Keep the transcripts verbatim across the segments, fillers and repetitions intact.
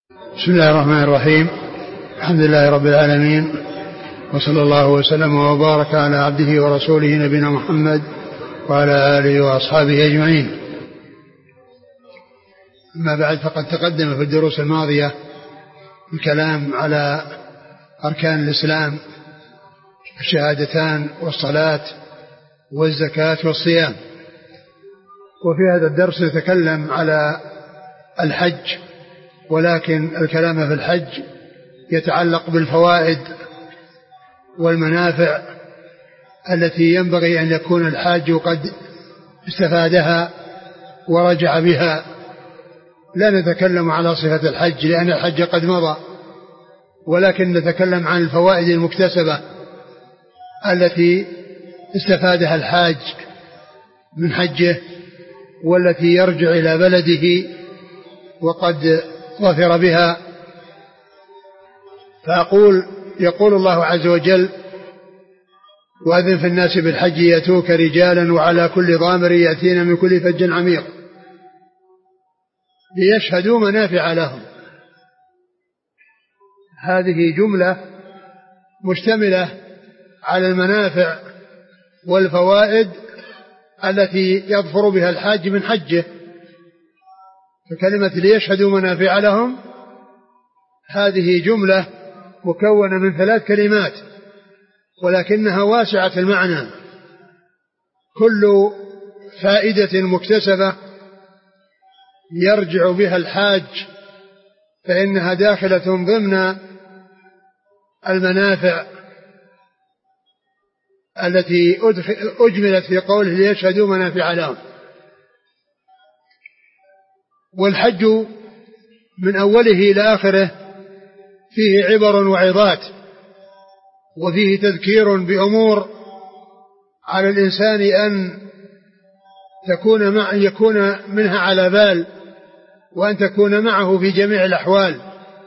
بسم الله الرحمن الرحيم. الحمد لله رب العالمين، وصلى الله وسلم وبارك على عبده ورسوله نبينا محمد وعلى آله وأصحابه أجمعين. أما بعد، فقد تقدم في الدروس الماضية الكلام على أركان الإسلام: الشهادتان والصلاة والزكاة والصيام. وفي هذا الدرس نتكلم على الحج، ولكن الكلام في الحج يتعلق بالفوائد والمنافع التي ينبغي أن يكون الحاج قد استفادها ورجع بها. لا نتكلم على صفة الحج لأن الحج قد مضى، ولكن نتكلم عن الفوائد المكتسبة التي استفادها الحاج من حجه، والتي يرجع إلى بلده وقد ظفر بها. فأقول: يقول الله عز وجل: وأذن في الناس بالحج يأتوك رجالا وعلى كل ضامر يأتين من كل فج عميق ليشهدوا منافع لهم. هذه جملة مشتملة على المنافع والفوائد التي يظفر بها الحاج من حجه. فكلمة ليشهدوا منافع لهم هذه جملة مكونة من ثلاث كلمات، ولكنها واسعة المعنى. كل فائدة مكتسبة يرجع بها الحاج فإنها داخلة ضمن المنافع التي أجملت في قوله ليشهدوا منافع لهم. والحج من أوله إلى آخره فيه عبر وعظات، وفيه تذكير بأمور على الإنسان أن تكون مع يكون منها على بال، وأن تكون معه في جميع الأحوال.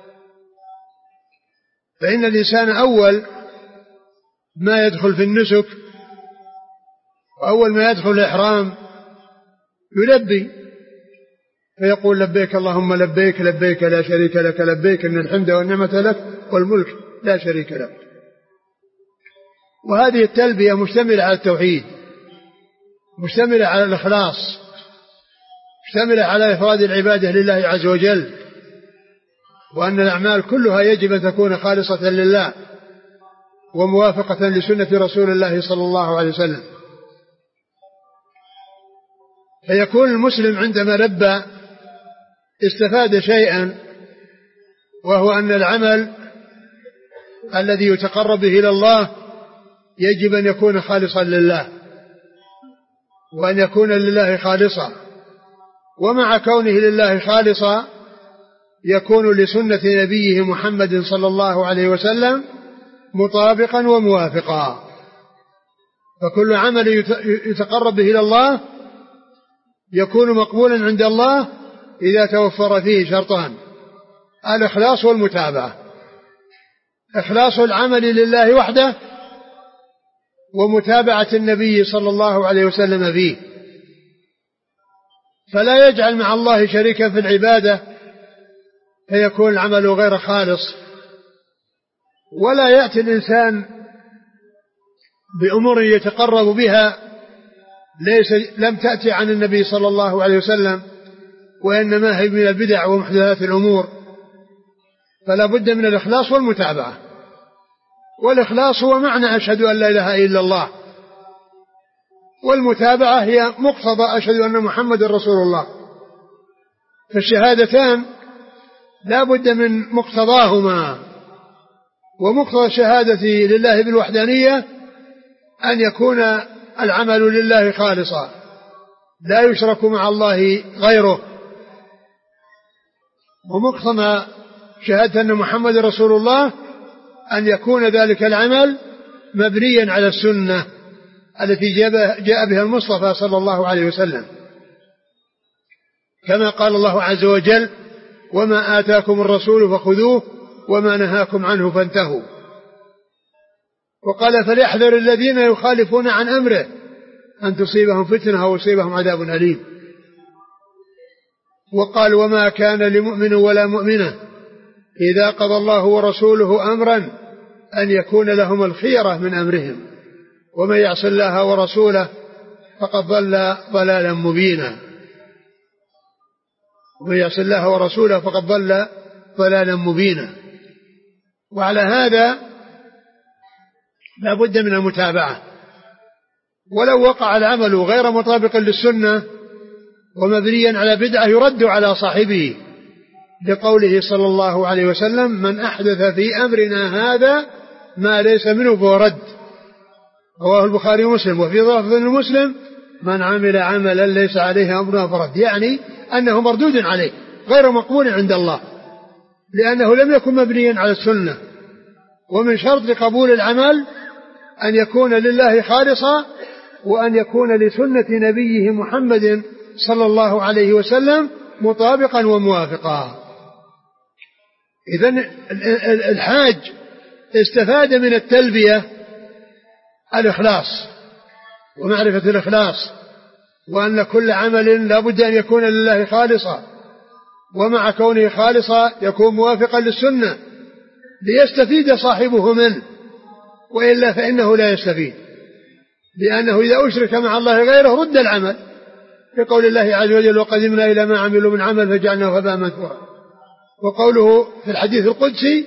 فإن الإنسان أول ما يدخل في النسك وأول ما يدخل الإحرام يلبي، فيقول: لبيك اللهم لبيك، لبيك لا شريك لك لبيك، إن الحمد والنعمة لك والملك لا شريك لك. وهذه التلبية مشتملة على التوحيد، مشتملة على الإخلاص، مشتملة على إفراد العبادة لله عز وجل، وأن الأعمال كلها يجب أن تكون خالصة لله وموافقة لسنة رسول الله صلى الله عليه وسلم. فيكون المسلم عندما لبى استفاد شيئا، وهو أن العمل الذي يتقرب به إلى الله يجب أن يكون خالصا لله، وأن يكون لله خالصا. ومع كونه لله خالصا يكون لسنة نبيه محمد صلى الله عليه وسلم مطابقا وموافقا. فكل عمل يتقرب به إلى الله يكون مقبولا عند الله إذا توفر فيه شرطان: الإخلاص والمتابعة. إخلاص العمل لله وحده، ومتابعة النبي صلى الله عليه وسلم فيه. فلا يجعل مع الله شريكا في العبادة فيكون العمل غير خالص. ولا يأتي الإنسان بأمور يتقرب بها ليس لم تأتي عن النبي صلى الله عليه وسلم، وإنما هي من البدع ومحدثات الأمور. فلا بد من الإخلاص والمتابعة. والإخلاص هو معنى أشهد أن لا إله إلا الله، والمتابعة هي مقتضى أشهد أن محمد رسول الله. فالشهادتان لا بد من مقتضاهما. ومقتضى الشهادة لله بالوحدانية أن يكون العمل لله خالصا، لا يشرك مع الله غيره. ومقتضى شهادة أن محمد رسول الله أن يكون ذلك العمل مبنيا على السنة التي جاء بها المصطفى صلى الله عليه وسلم، كما قال الله عز وجل: وما آتاكم الرسول فخذوه وما نهاكم عنه فانتهوا. وقال: فليحذر الذين يخالفون عن أمره أن تصيبهم فتنة أو يصيبهم عذاب أليم. وقال: وما كان لمؤمن ولا مؤمنة إذا قضى الله ورسوله أمرا أن يكون لهم الخيرة من أمرهم، ومن يعص الله ورسوله فقد ضل ضلالا مبينا ومن يعص الله ورسوله فقد ضل ضلالا مبينا. وعلى هذا لا بد من المتابعة، ولو وقع العمل غير مطابق للسنة ومبنيا على بدعة يرد على صاحبه، لقوله صلى الله عليه وسلم: من أحدث في أمرنا هذا ما ليس منه فهو رد. رواه البخاري ومسلم. وفي لفظ المسلم: من عمل عملا ليس عليه أمرنا فرد، يعني أنه مردود عليه غير مقبول عند الله، لأنه لم يكن مبنيا على السنة. ومن شرط قبول العمل أن يكون لله خالصا، وأن يكون لسنة نبيه محمد صلى الله عليه وسلم مطابقا وموافقا. إذن الحاج استفاد من التلبية الإخلاص ومعرفة الإخلاص، وأن كل عمل لا بد أن يكون لله خالصا، ومع كونه خالصا يكون موافقا للسنة ليستفيد صاحبه منه، وإلا فإنه لا يستفيد، لأنه إذا أشرك مع الله غيره رد العمل، كقول الله عز وجل: وقدمنا إلى ما عملوا من عمل فجعلناه هباء منثورا. وقوله في الحديث القدسي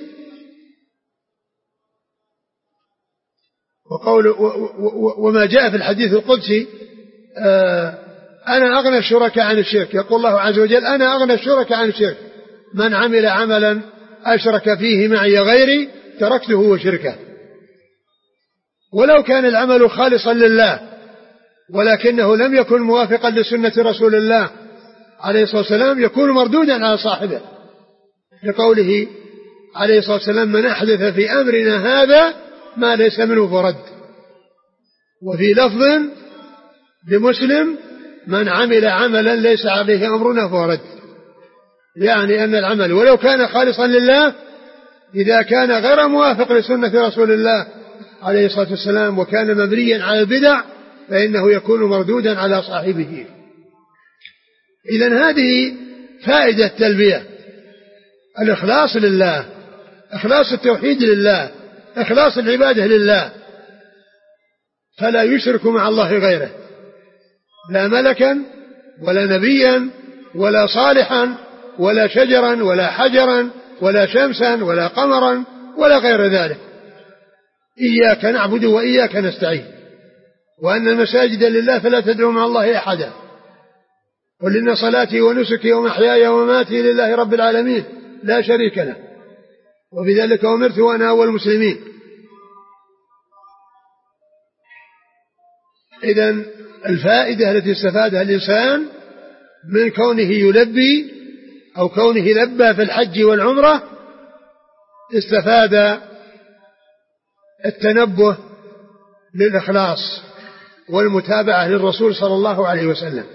وقول وما جاء في الحديث القدسي: آه أنا أغنى الشركاء عن الشرك. يقول الله عز وجل: أنا أغنى الشركاء عن الشرك، من عمل عملا أشرك فيه معي غيري تركته وشركه. ولو كان العمل خالصا لله ولكنه لم يكن موافقا لسنة رسول الله عليه الصلاة والسلام يكون مردودا على صاحبه، لقوله عليه الصلاة والسلام: من أحدث في أمرنا هذا ما ليس منه فرد. وفي لفظ لمسلم: من عمل عملا ليس عليه أمرنا فرد، يعني أن العمل ولو كان خالصا لله إذا كان غير موافق لسنة رسول الله عليه الصلاة والسلام وكان مبنيا على البدع فإنه يكون مردودا على صاحبه. إذن هذه فائدة التلبية: الإخلاص لله، إخلاص التوحيد لله، إخلاص العبادة لله، فلا يشرك مع الله غيره، لا ملكا ولا نبيا ولا صالحا ولا شجرا ولا حجرا ولا شمسا ولا قمرا ولا غير ذلك. إياك نعبد وإياك نستعين، وأن المساجد لله فلا تدعوا مع الله أحدا، قل إن صلاتي ونسكي ومحياي ومماتي لله رب العالمين لا شريك له، وبذلك أمرت وأنا أول المسلمين. إذن الفائدة التي استفادها الإنسان من كونه يلبي أو كونه لبى في الحج والعمرة، استفاد التنبه للإخلاص والمتابعة للرسول صلى الله عليه وسلم.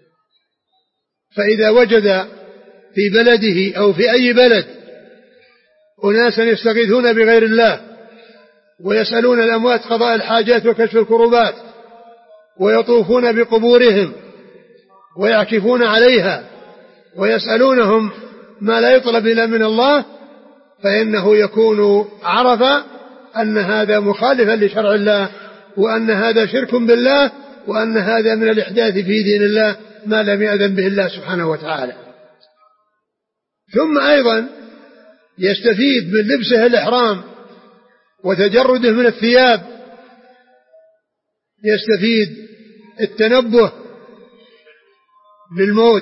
فإذا وجد في بلده أو في أي بلد أناسا يستغيثون بغير الله ويسألون الأموات قضاء الحاجات وكشف الكروبات ويطوفون بقبورهم ويعكفون عليها ويسألونهم ما لا يطلب إلا من الله، فإنه يكون عرف أن هذا مخالفا لشرع الله، وأن هذا شرك بالله، وأن هذا من الإحداث في دين الله ما لم يأذن به الله سبحانه وتعالى. ثم أيضا يستفيد من لبسه الإحرام وتجرده من الثياب، يستفيد التنبه للموت،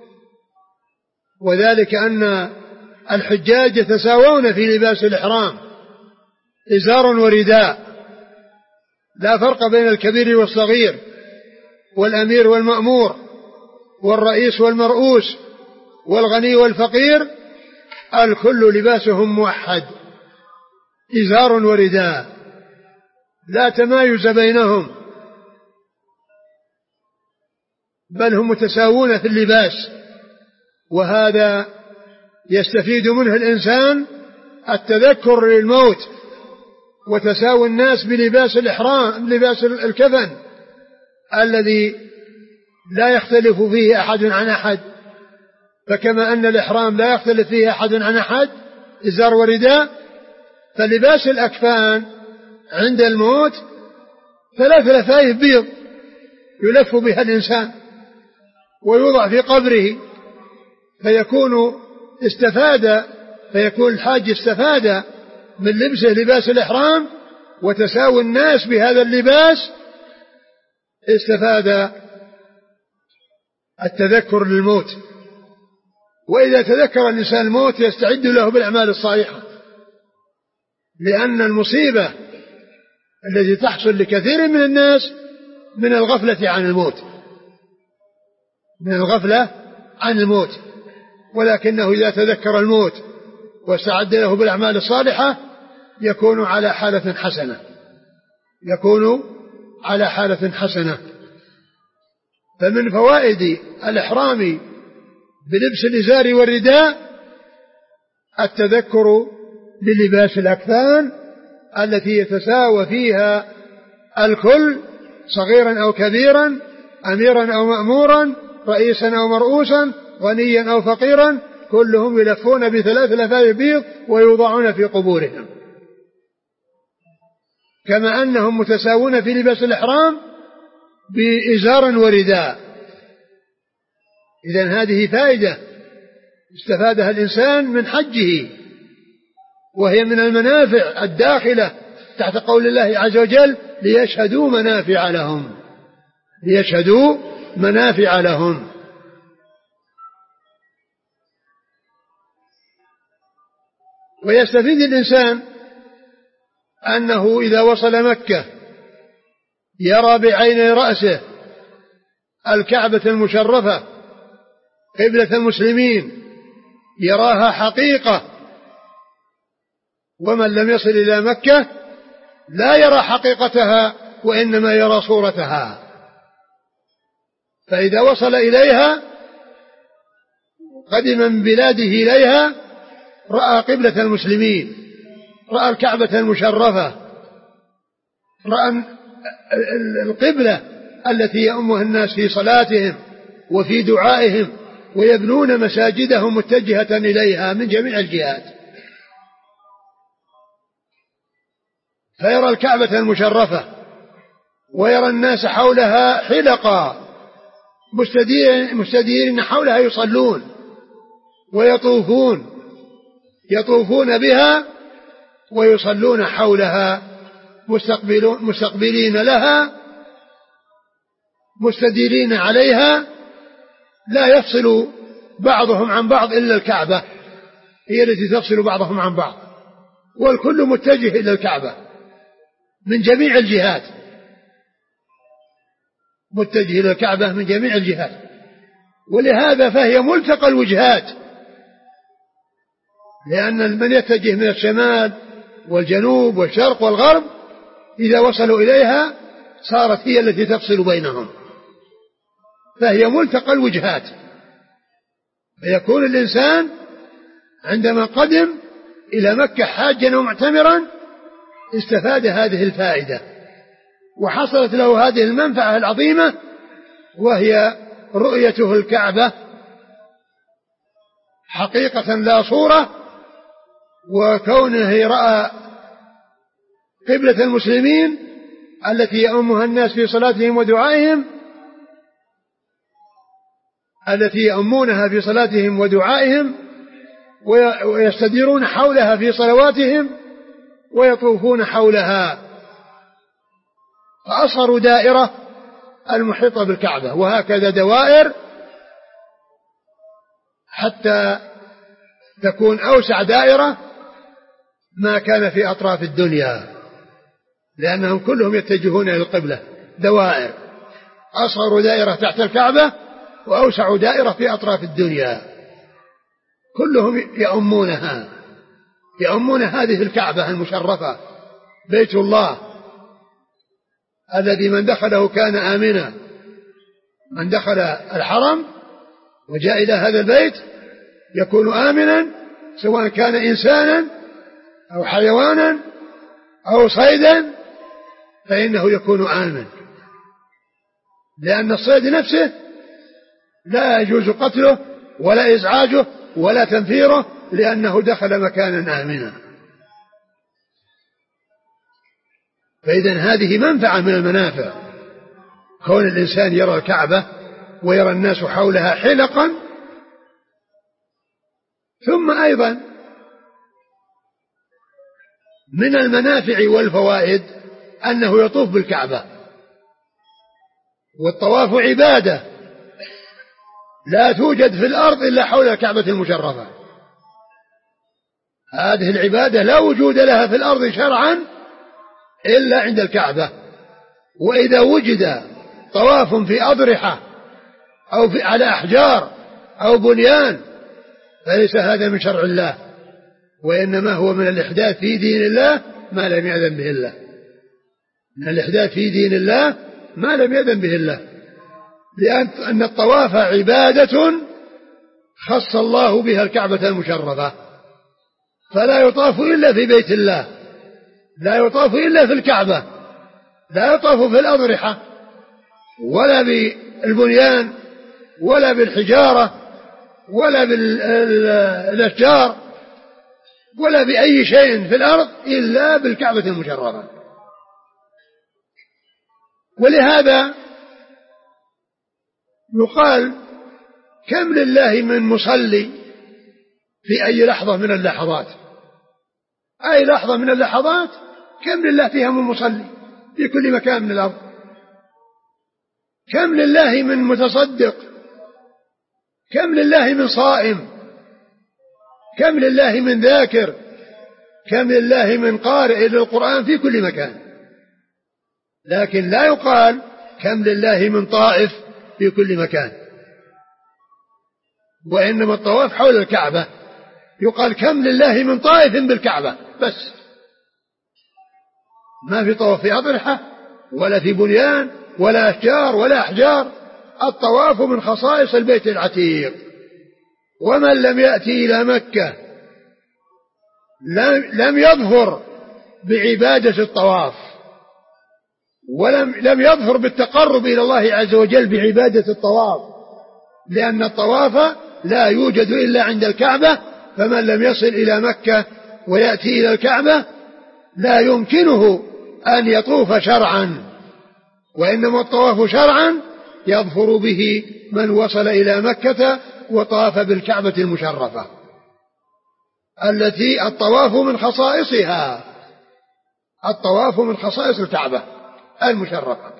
وذلك أن الحجاج يتساوون في لباس الإحرام، إزار ورداء، لا فرق بين الكبير والصغير والأمير والمأمور والرئيس والمرؤوس والغني والفقير، الكل لباسهم موحد، إزار ورداء، لا تمايز بينهم، بل هم متساوون في اللباس. وهذا يستفيد منه الإنسان التذكر للموت وتساوي الناس بلباس الإحرام، لباس الكفن الذي لا يختلف فيه أحد عن أحد، فكما أن الإحرام لا يختلف فيه أحد عن أحد، إزار ورداء، فلباس الأكفان عند الموت ثلاث لفائف بيض يلف بها الإنسان ويوضع في قبره، فيكون استفاد فيكون الحاج استفاد من لبسه لباس الإحرام وتساوي الناس بهذا اللباس، استفاد التذكر للموت. وإذا تذكر الإنسان الموت يستعد له بالأعمال الصالحة، لأن المصيبة التي تحصل لكثير من الناس من الغفلة عن الموت من الغفلة عن الموت ولكنه إذا تذكر الموت واستعد له بالأعمال الصالحة يكون على حالة حسنة يكون على حالة حسنة. فمن فوائد الإحرام بلبس الإزار والرداء التذكر للباس الأكفان التي يتساوى فيها الكل، صغيرا أو كبيرا، أميرا أو مأمورا، رئيسا أو مرؤوسا، غنيا أو فقيرا، كلهم يلفون بثلاث لفائف بيض ويوضعون في قبورهم، كما أنهم متساوون في لباس الإحرام بإزار ورداء. إذن هذه فائدة استفادها الإنسان من حجه، وهي من المنافع الداخلة تحت قول الله عز وجل ليشهدوا منافع لهم ليشهدوا منافع لهم. ويستفيد الإنسان أنه إذا وصل مكة يرى بعين رأسه الكعبة المشرفة قبلة المسلمين، يراها حقيقة، ومن لم يصل إلى مكة لا يرى حقيقتها وإنما يرى صورتها. فإذا وصل إليها قدم من بلاده إليها رأى قبلة المسلمين، رأى الكعبة المشرفة، رأى القبلة التي يؤمها الناس في صلاتهم وفي دعائهم، ويبنون مساجدهم متجهة إليها من جميع الجهات، فيرى الكعبة المشرفة ويرى الناس حولها حلقا مستديرين حولها يصلون ويطوفون يطوفون بها ويصلون حولها مستقبلين لها مستديرين عليها، لا يفصل بعضهم عن بعض إلا الكعبة هي التي تفصل بعضهم عن بعض، والكل متجه إلى الكعبة من جميع الجهات متجه إلى الكعبة من جميع الجهات. ولهذا فهي ملتقى الوجهات، لأن من يتجه من الشمال والجنوب والشرق والغرب إذا وصلوا إليها صارت هي التي تفصل بينهم، فهي ملتقى الوجهات. فيكون الإنسان عندما قدم إلى مكة حاجا ومعتمرا استفاد هذه الفائدة وحصلت له هذه المنفعة العظيمة، وهي رؤيته الكعبة حقيقة لا صورة، وكونه رأى قبلة المسلمين التي يؤمها الناس في صلاتهم ودعائهم التي يؤمونها في صلاتهم ودعائهم ويستديرون حولها في صلواتهم ويطوفون حولها، فأصغر دائرة المحيطة بالكعبة، وهكذا دوائر حتى تكون أوسع دائرة ما كان في أطراف الدنيا، لأنهم كلهم يتجهون إلى القبلة، دوائر أصغر دائرة تحت الكعبة وأوسع دائرة في أطراف الدنيا، كلهم يؤمونها يؤمون هذه الكعبة المشرفة بيت الله الذي من دخله كان آمنا، من دخل الحرم وجاء إلى هذا البيت يكون آمنا، سواء كان إنسانا أو حيوانا أو صيدا فإنه يكون آمن، لأن الصيد نفسه لا يجوز قتله ولا إزعاجه ولا تنفيره لأنه دخل مكانا آمنا. فإذن هذه منفعة من المنافع، كون الإنسان يرى الكعبة ويرى الناس حولها حلقا. ثم أيضا من المنافع والفوائد أنه يطوف بالكعبة، والطواف عبادة لا توجد في الأرض إلا حول الكعبة المشرفة. هذه العبادة لا وجود لها في الأرض شرعا إلا عند الكعبة. وإذا وجد طواف في أضرحة أو في على أحجار أو بنيان فليس هذا من شرع الله، وإنما هو من الإحداث في دين الله ما لم يأذن به الله، من الإحداث في دين الله ما لم يأذن به الله، لأن الطواف عبادة خص الله بها الكعبة المشرفة، فلا يطاف إلا في بيت الله، لا يطاف إلا في الكعبة، لا يطاف في الأضرحة ولا بالبنيان ولا بالحجارة ولا بالأشجار ولا بأي شيء في الأرض إلا بالكعبة المشرفة. ولهذا يقال كم لله من مصلي في أي لحظة من اللحظات، أي لحظة من اللحظات كم لله فيها من مصلي في كل مكان من الأرض، كم لله من متصدق، كم لله من صائم، كم لله من ذاكر، كم لله من قارئ للقرآن في كل مكان. لكن لا يقال كم لله من طائف في كل مكان، وإنما الطواف حول الكعبة يقال كم لله من طائف بالكعبة بس، ما في طواف في أضرحة ولا في بنيان ولا أشجار ولا أحجار. الطواف من خصائص البيت العتيق. ومن لم يأتي إلى مكة لم يظهر بعبادة الطواف، ولم لم يظهر بالتقرب إلى الله عز وجل بعبادة الطواف، لأن الطواف لا يوجد إلا عند الكعبة. فمن لم يصل إلى مكة ويأتي إلى الكعبة لا يمكنه أن يطوف شرعا، وإنما الطواف شرعا يظفر به من وصل إلى مكة وطاف بالكعبة المشرفة التي الطواف من خصائصها، الطواف من خصائص الكعبة المشرفة.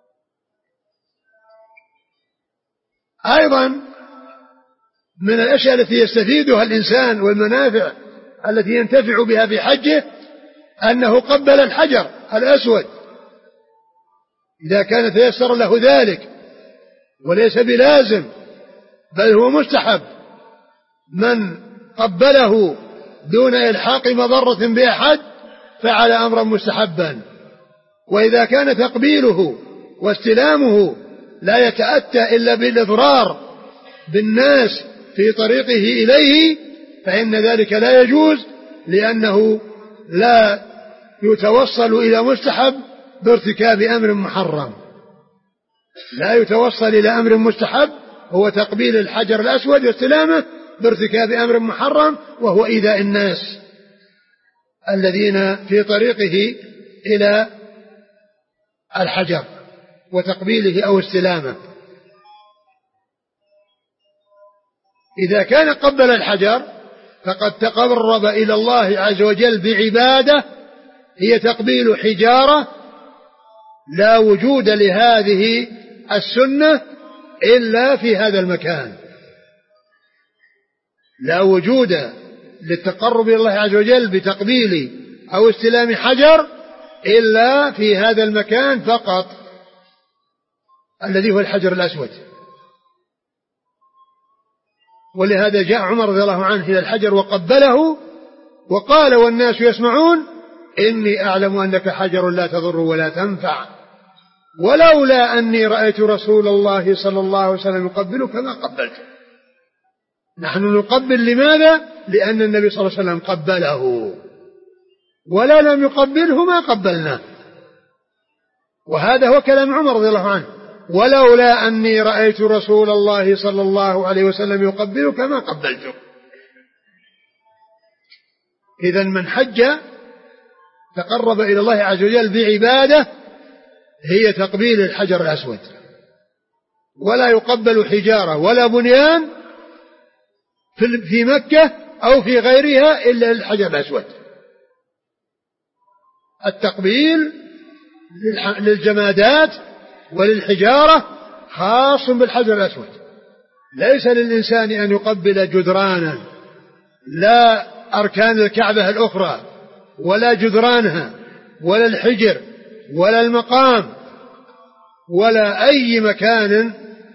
أيضا من الأشياء التي يستفيدها الإنسان والمنافع التي ينتفع بها في حجه أنه قبل الحجر الأسود إذا كان تيسر له ذلك، وليس بلازم بل هو مستحب. من قبله دون إلحاق مضرة بأحد فعل أمرا مستحبا. وإذا كان تقبيله واستلامه لا يتأتى إلا بالإضرار بالناس في طريقه إليه فإن ذلك لا يجوز، لأنه لا يتوصل إلى مستحب بارتكاب أمر محرم، لا يتوصل إلى أمر مستحب هو تقبيل الحجر الأسود واستلامه بارتكاب أمر محرم، وهو إيذاء الناس الذين في طريقه إلى الحجر وتقبيله أو استلامه. إذا كان قبل الحجر فقد تقرب إلى الله عز وجل بعبادة هي تقبيل حجارة لا وجود لهذه السنة إلا في هذا المكان، لا وجود للتقرب إلى الله عز وجل بتقبيل أو استلام حجر إلا في هذا المكان فقط الذي هو الحجر الأسود. ولهذا جاء عمر رضي الله عنه إلى الحجر وقبله وقال والناس يسمعون إني أعلم أنك حجر لا تضر ولا تنفع، ولولا أني رأيت رسول الله صلى الله عليه وسلم يقبلك ما قبلته. نحن نقبل لماذا؟ لأن النبي صلى الله عليه وسلم قبله، ولا لم يقبله ما قبلناه. وهذا هو كلام عمر رضي الله عنه، ولولا أني رأيت رسول الله صلى الله عليه وسلم يقبلك ما قبلته. إذن من حج تقرب إلى الله عز وجل بعبادة هي تقبيل الحجر الأسود، ولا يقبل حجارة ولا بنيان في مكة أو في غيرها إلا الحجر الأسود. التقبيل للجمادات وللحجارة خاص بالحجر الأسود، ليس للإنسان أن يقبل جدرانا لا أركان الكعبة الأخرى ولا جدرانها ولا الحجر ولا المقام ولا أي مكان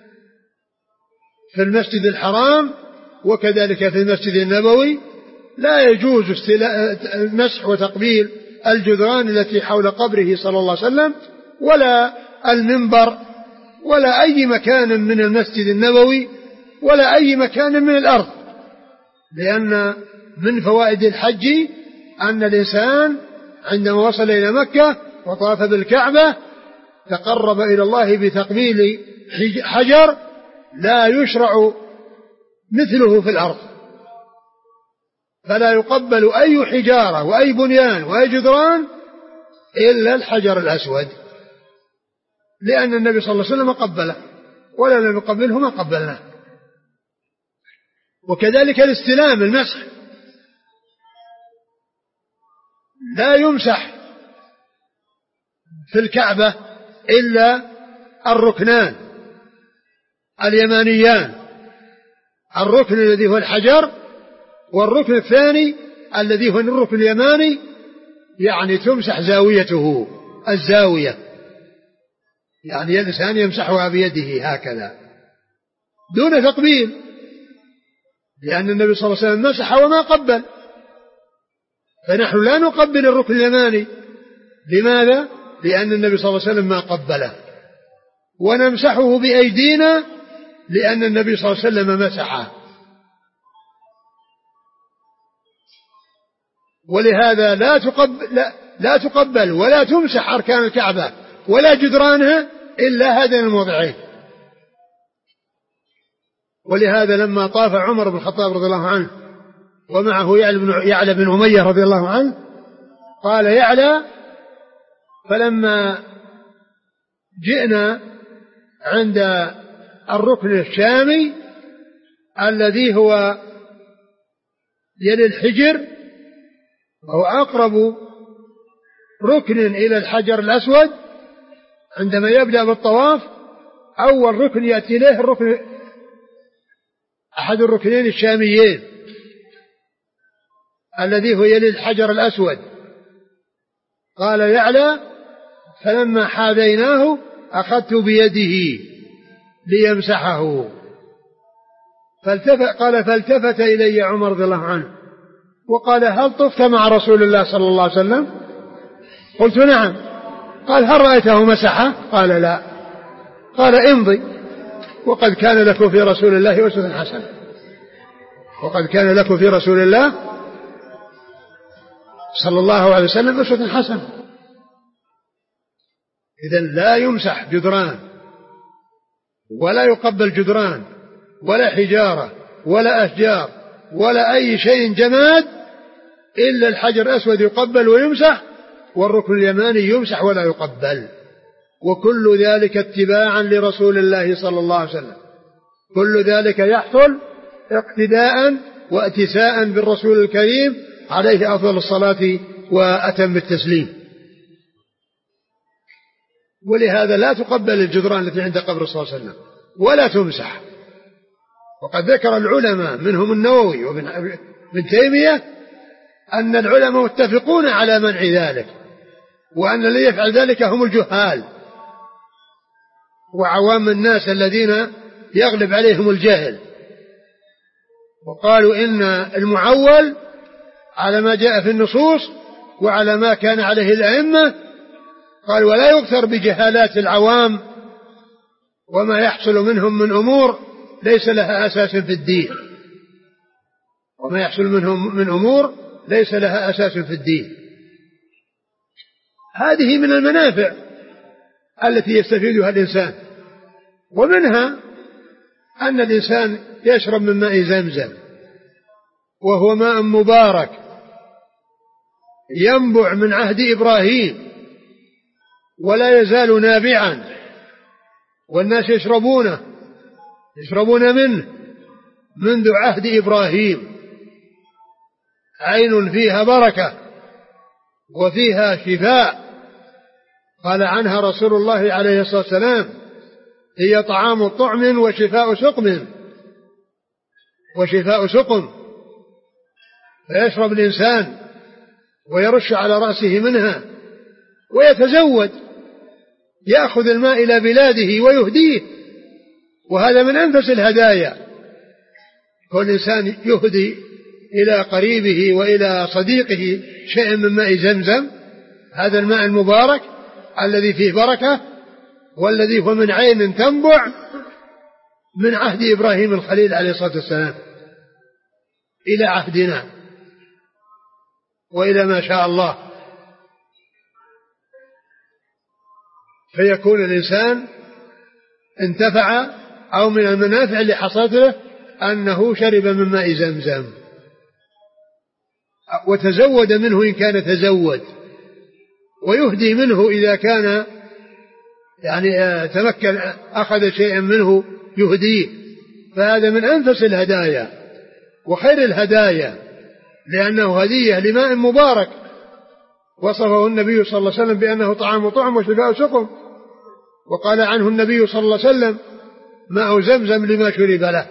في المسجد الحرام وكذلك في المسجد النبوي. لا يجوز مسح وتقبيل الجدران التي حول قبره صلى الله عليه وسلم ولا المنبر ولا أي مكان من المسجد النبوي ولا أي مكان من الأرض، لأن من فوائد الحج أن الإنسان عندما وصل إلى مكة وطاف بالكعبة تقرب إلى الله بتقبيل حجر لا يشرع مثله في الأرض، فلا يقبل أي حجارة وأي بنيان وأي جدران إلا الحجر الأسود، لأن النبي صلى الله عليه وسلم قبله ولا لم يقبله ما قبلناه. وكذلك الاستلام المسح لا يمسح في الكعبة إلا الركنان اليمانيان، الركن الذي هو الحجر والركن الثاني الذي هو الركن اليماني، يعني تمسح زاويته الزاوية، يعني الإنسان يمسحها بيده هكذا دون تقبيل، لأن النبي صلى الله عليه وسلم مسح وما قبل، فنحن لا نقبل الركن اليماني. لماذا؟ لأن النبي صلى الله عليه وسلم ما قبله، ونمسحه بأيدينا لأن النبي صلى الله عليه وسلم مسحه. ولهذا لا تقبل, لا, لا تقبل ولا تمسح أركان الكعبة ولا جدرانها إلا هذين الموضعين. ولهذا لما طاف عمر بن الخطاب رضي الله عنه ومعه يعلى بن أمية رضي الله عنه، قال يعلى: فلما جئنا عند الركن الشامي الذي هو يلي الحجر وهو أقرب ركن إلى الحجر الأسود، عندما يبدأ بالطواف أول ركن يأتي له الركن أحد الركنين الشاميين الذي هو يلي الحجر الأسود. قال يعلى: فلما حاذيناه أخذت بيده ليمسحه، فالتفت قال فالتفت إلي عمر رضي الله عنه وقال: هل طفت مع رسول الله صلى الله عليه وسلم؟ قلت: نعم. قال: هل رأيته مسحه؟ قال: لا. قال: امضي، وقد كان لكم في رسول الله أسوة حسنة، وقد كان لكم في رسول الله صلى الله عليه وسلم أسوة حسنة. إذن لا يمسح جدران ولا يقبل جدران ولا حجارة ولا أشجار ولا أي شيء جماد إلا الحجر الأسود يقبل ويمسح، والركن اليماني يمسح ولا يقبل، وكل ذلك اتباعا لرسول الله صلى الله عليه وسلم. كل ذلك يحصل اقتداء واتساء بالرسول الكريم عليه أفضل الصلاة وأتم التسليم. ولهذا لا تقبل الجدران التي عند قبر صلى الله عليه وسلم ولا تمسح. وقد ذكر العلماء منهم النووي وابن تيمية أن العلماء متفقون على منع ذلك، وأن الذي يفعل ذلك هم الجهال وعوام الناس الذين يغلب عليهم الجهل، وقالوا إن المعول على ما جاء في النصوص وعلى ما كان عليه الأئمة، قال: ولا يغتر بجهالات العوام وما يحصل منهم من أمور ليس لها أساس في الدين، وما يحصل منهم من أمور ليس لها أساس في الدين. هذه من المنافع التي يستفيدها الإنسان، ومنها أن الإنسان يشرب من ماء زمزم وهو ماء مبارك ينبع من عهد إبراهيم ولا يزال نابعا، والناس يشربونه يشربون منه منذ عهد إبراهيم، عين فيها بركة وفيها شفاء. قال عنها رسول الله عليه الصلاة والسلام: هي طعام طعم وشفاء سقم وشفاء سقم. فيشرب الإنسان ويرش على رأسه منها ويتزود، يأخذ الماء إلى بلاده ويهديه، وهذا من أنفس الهدايا. كل إنسان يهدي إلى قريبه وإلى صديقه شيء من ماء زمزم، هذا الماء المبارك الذي فيه بركة والذي هو من عين تنبع من عهد إبراهيم الخليل عليه الصلاة والسلام إلى عهدنا وإلى ما شاء الله. فيكون الإنسان انتفع، أو من المنافع اللي حصلت له أنه شرب من ماء زمزم وتزود منه إن كان تزود، ويهدي منه إذا كان يعني تمكن أخذ شيئا منه يهديه. فهذا من أنفس الهدايا وخير الهدايا، لأنه هدية لماء مبارك وصفه النبي صلى الله عليه وسلم بأنه طعام طعم وشفاء سقم، وقال عنه النبي صلى الله عليه وسلم: ماء زمزم لما شرب له.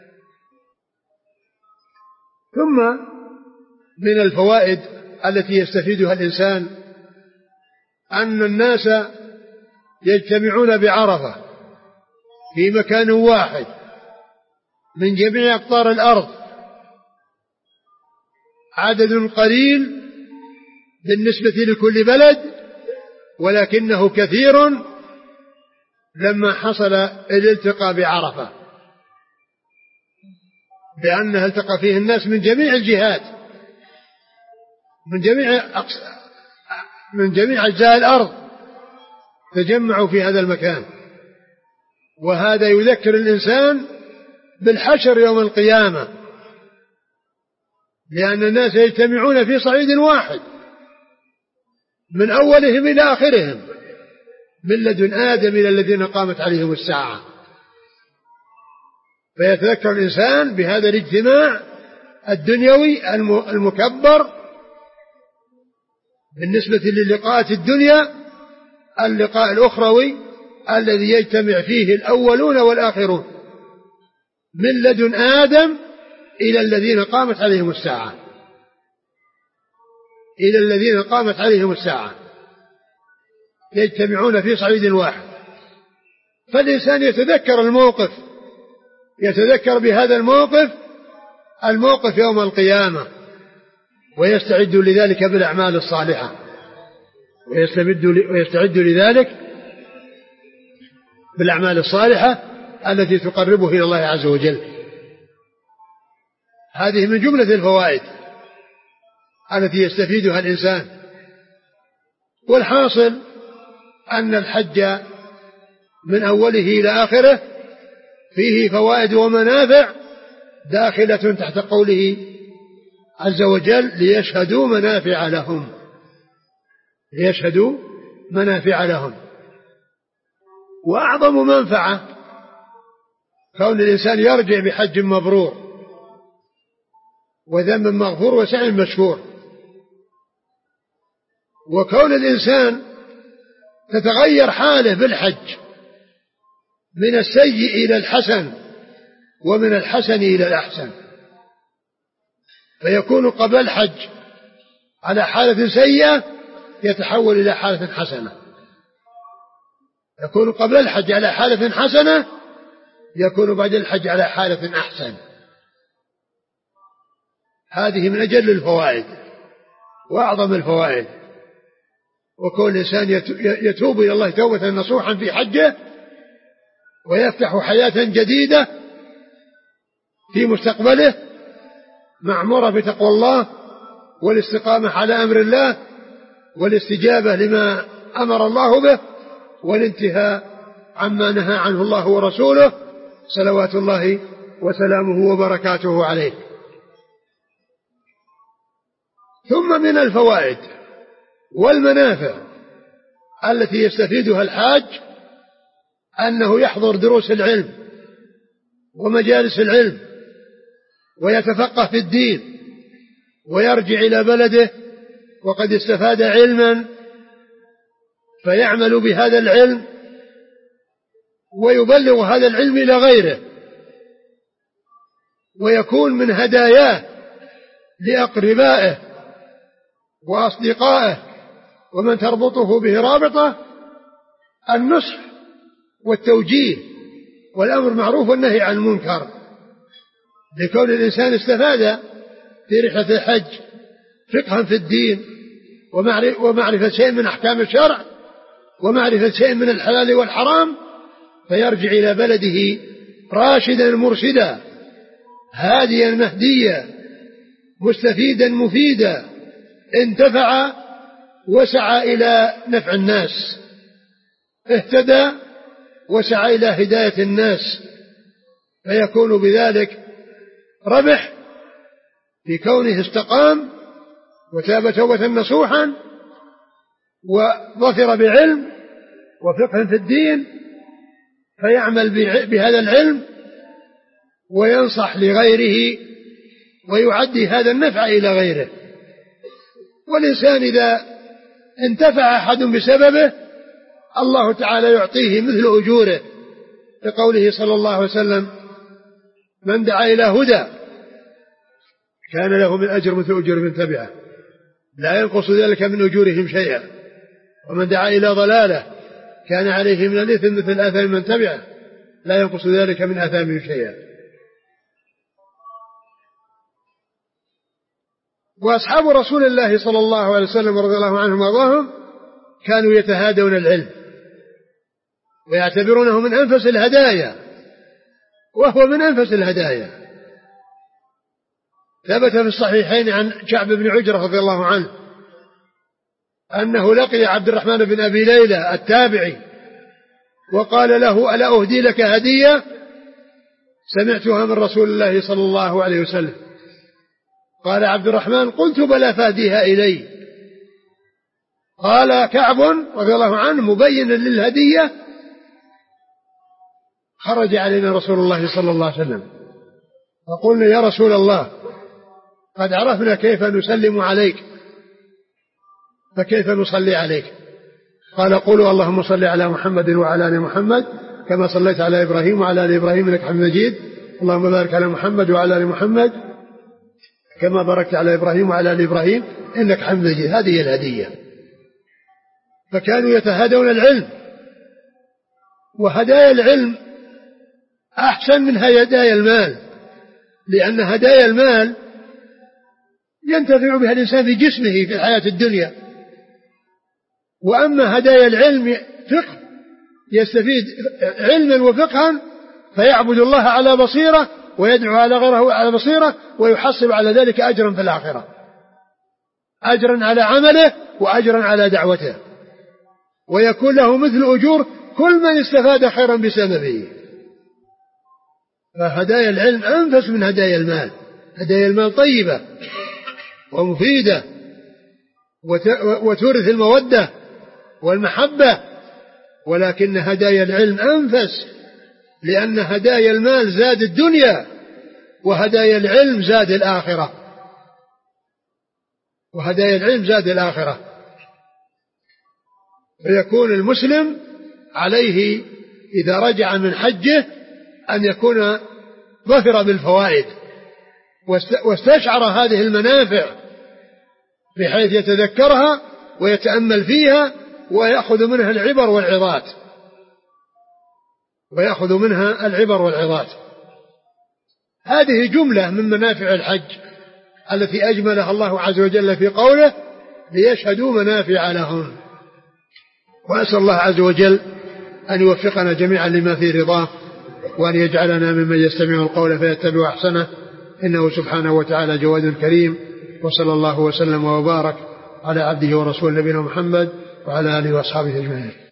ثم من الفوائد التي يستفيدها الإنسان أن الناس يجتمعون بعرفة في مكان واحد من جميع أقطار الأرض، عدد قليل بالنسبة لكل بلد ولكنه كثير لما حصل الالتقاء بعرفة، بأنها التقى فيه الناس من جميع الجهات، من جميع من جميع أجزاء الأرض تجمعوا في هذا المكان. وهذا يذكر الإنسان بالحشر يوم القيامة، لأن الناس يجتمعون في صعيد واحد من أولهم إلى آخرهم، من لدن آدم إلى الذين قامت عليهم الساعة. فيتذكر الإنسان بهذا الاجتماع الدنيوي المكبر بالنسبة للقاءات الدنيا، اللقاء الأخروي الذي يجتمع فيه الأولون والآخرون من لدن آدم إلى الذين قامت عليهم الساعة إلى الذين قامت عليهم الساعة يجتمعون في صعيد واحد. فالإنسان يتذكر الموقف، يتذكر بهذا الموقف الموقف يوم القيامة، ويستعد لذلك بالأعمال الصالحة، ويستعد لذلك بالأعمال الصالحة التي تقربه إلى الله عز وجل. هذه من جملة الفوائد التي يستفيدها الإنسان. والحاصل أن الحج من أوله إلى آخره فيه فوائد ومنافع داخلة تحت قوله عز وجل: ليشهدوا منافع لهم ليشهدوا منافع لهم. وأعظم منفعة كون الإنسان يرجع بحج مبرور وذنب مغفور وسعي مشكور، وكون الإنسان تتغير حاله بالحج من السيء إلى الحسن ومن الحسن إلى الأحسن، فيكون قبل الحج على حالة سيئة يتحول إلى حالة حسنة، يكون قبل الحج على حالة حسنة يكون بعد الحج على حالة أحسن. هذه من أجل الفوائد وأعظم الفوائد. وكون الإنسان يتوب إلى الله توبة نصوحا في حجه ويفتح حياة جديدة في مستقبله معمورة بتقوى الله والاستقامة على أمر الله والاستجابة لما أمر الله به والانتهاء عما نهى عنه الله ورسوله صلوات الله وسلامه وبركاته عليه. ثم من الفوائد والمنافع التي يستفيدها الحاج أنه يحضر دروس العلم ومجالس العلم ويتفقه في الدين ويرجع إلى بلده وقد استفاد علما فيعمل بهذا العلم ويبلغ هذا العلم إلى غيره، ويكون من هداياه لأقربائه وأصدقائه ومن تربطه به رابطة النصح والتوجيه والأمر معروف والنهي عن المنكر، لكون الإنسان استفاد في رحلة الحج فقها في الدين ومعرفة شيء من أحكام الشرع ومعرفة شيء من الحلال والحرام، فيرجع إلى بلده راشدا مرشدا هاديا مهديا مستفيدا مفيدا انتفع وسعى إلى نفع الناس، اهتدى وسعى إلى هداية الناس، فيكون بذلك ربح في كونه استقام وتاب توبة نصوحا وظفر بعلم وفقه في الدين، فيعمل بهذا العلم وينصح لغيره ويعدي هذا النفع إلى غيره. والإنسان إذا انتفع أحد بسببه الله تعالى يعطيه مثل أجوره، لقوله صلى الله عليه وسلم: من دعا إلى هدى كان له من أجر مثل أجور من تبعه لا ينقص ذلك من أجورهم شيئا، ومن دعا إلى ضلالة كان عليه من الإثم مثل آثام من تبعه لا ينقص ذلك من آثامهم شيئا. وأصحاب رسول الله صلى الله عليه وسلم رضي الله عنهم وارضاهم كانوا يتهادون العلم ويعتبرونه من أنفس الهدايا، وهو من أنفس الهدايا. ثبت في الصحيحين عن كعب بن عجرة رضي الله عنه أنه لقي عبد الرحمن بن أبي ليلى التابعي وقال له: ألا أهدي لك هدية سمعتها من رسول الله صلى الله عليه وسلم؟ قال عبد الرحمن: قلت بلى فاديها إلي. قال كعب رضي الله عنه مبينا للهدية: خرج علينا رسول الله صلى الله عليه وسلم فقلنا: يا رسول الله قد عرفنا كيف نسلم عليك فكيف نصلي عليك؟ قال: قولوا اللهم صل على محمد وعلى آل محمد كما صليت على إبراهيم وعلى آل إبراهيم إنك حميد مجيد، اللهم بارك على محمد وعلى آل محمد كما باركت على إبراهيم وعلى آل إبراهيم إنك حميد مجيد. هذه الهدية. فكانوا يتهادون العلم، وهدايا العلم أحسن من هدايا المال، لأن هدايا المال ينتفع بها الإنسان في جسمه في الحياة الدنيا، وأما هدايا العلم فقه يستفيد علما وفقها فيعبد الله على بصيرة ويدعو على غيره على بصيرة ويحصل على ذلك أجرا في الآخرة، أجرا على عمله وأجرا على دعوته، ويكون له مثل أجور كل من استفاد خيرا بسببه. فهدايا العلم أنفس من هدايا المال. هدايا المال طيبة ومفيدة وتورث المودة والمحبة، ولكن هدايا العلم أنفس، لأن هدايا المال زاد الدنيا وهدايا العلم زاد الآخرة، وهدايا العلم زاد الآخرة. فيكون المسلم عليه إذا رجع من حجه أن يكون ظفر بالفوائد واستشعر هذه المنافع بحيث يتذكرها ويتأمل فيها ويأخذ منها العبر والعظات ويأخذ منها العبر والعظات. هذه جملة من منافع الحج التي أجملها الله عز وجل في قوله: ليشهدوا منافع لهم. وأسأل الله عز وجل أن يوفقنا جميعا لما فيه رضاه، وأن يجعلنا ممن يستمع القول فيتبع أحسنه، إنه سبحانه وتعالى جواد كريم. وصلى الله وسلم وبارك على عبده ورسوله نبينا محمد وعلى آله وأصحابه أجمعين.